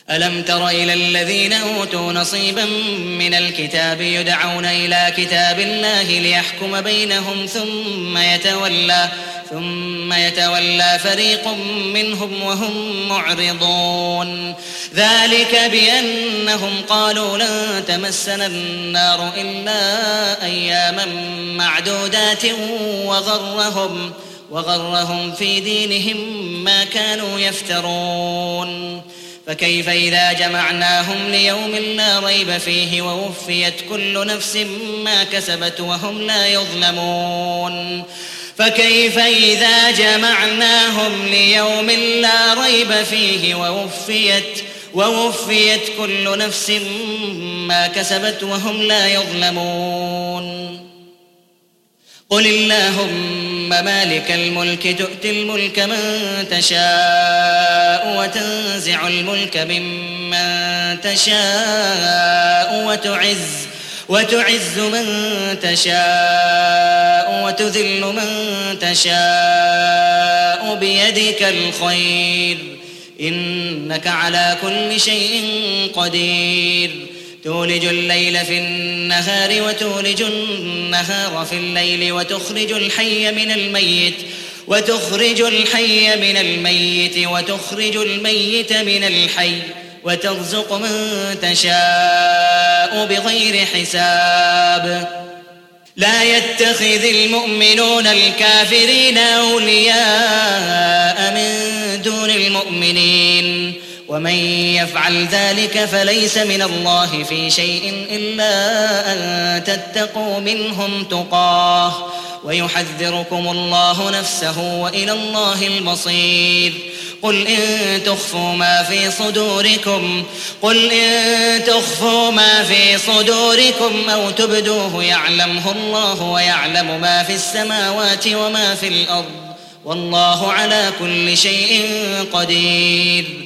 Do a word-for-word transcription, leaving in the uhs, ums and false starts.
ألم تر إلى الذين أوتوا نصيبا من الكتاب يدعون إلى كتاب الله ليحكم بينهم ثم يتولى ثم يتولى فريق منهم وهم معرضون ذلك بأنهم قالوا لن تمسنا النار إلا أياما معدودات وغرهم وغرهم في دينهم ما كانوا يفترون فكيف إذا جمعناهم ليوم لا ريب فيه ووفيت كل نفس ما كسبت وهم لا يظلمون فكيف إذا جمعناهم ليوم لا ريب فيه ووفيت ووفيت كل نفس ما كسبت وهم لا يظلمون قل اللهم مالك الملك تؤتي الملك من تشاء وتنزع الملك ممن تشاء وتعز وتعز من تشاء وتذل من تشاء بيدك الخير إنك على كل شيء قدير تولج الليل في النهار وتولج النهار في الليل وتخرج الحي من الميت وتخرج الحي من الميت وتخرج الميت من الحي وترزق من تشاء بغير حساب لا يتخذ المؤمنون الكافرين أولياء من دون المؤمنين ومن يفعل ذلك فليس من الله في شيء إلا أن تتقوا منهم تقاه ويحذركم الله نفسه وإلى الله المصير قل إن تخفوا ما في صدوركم قل إن تخفوا ما في صدوركم أو تبدوه يعلمه الله ويعلم ما في السماوات وما في الأرض والله على كل شيء قدير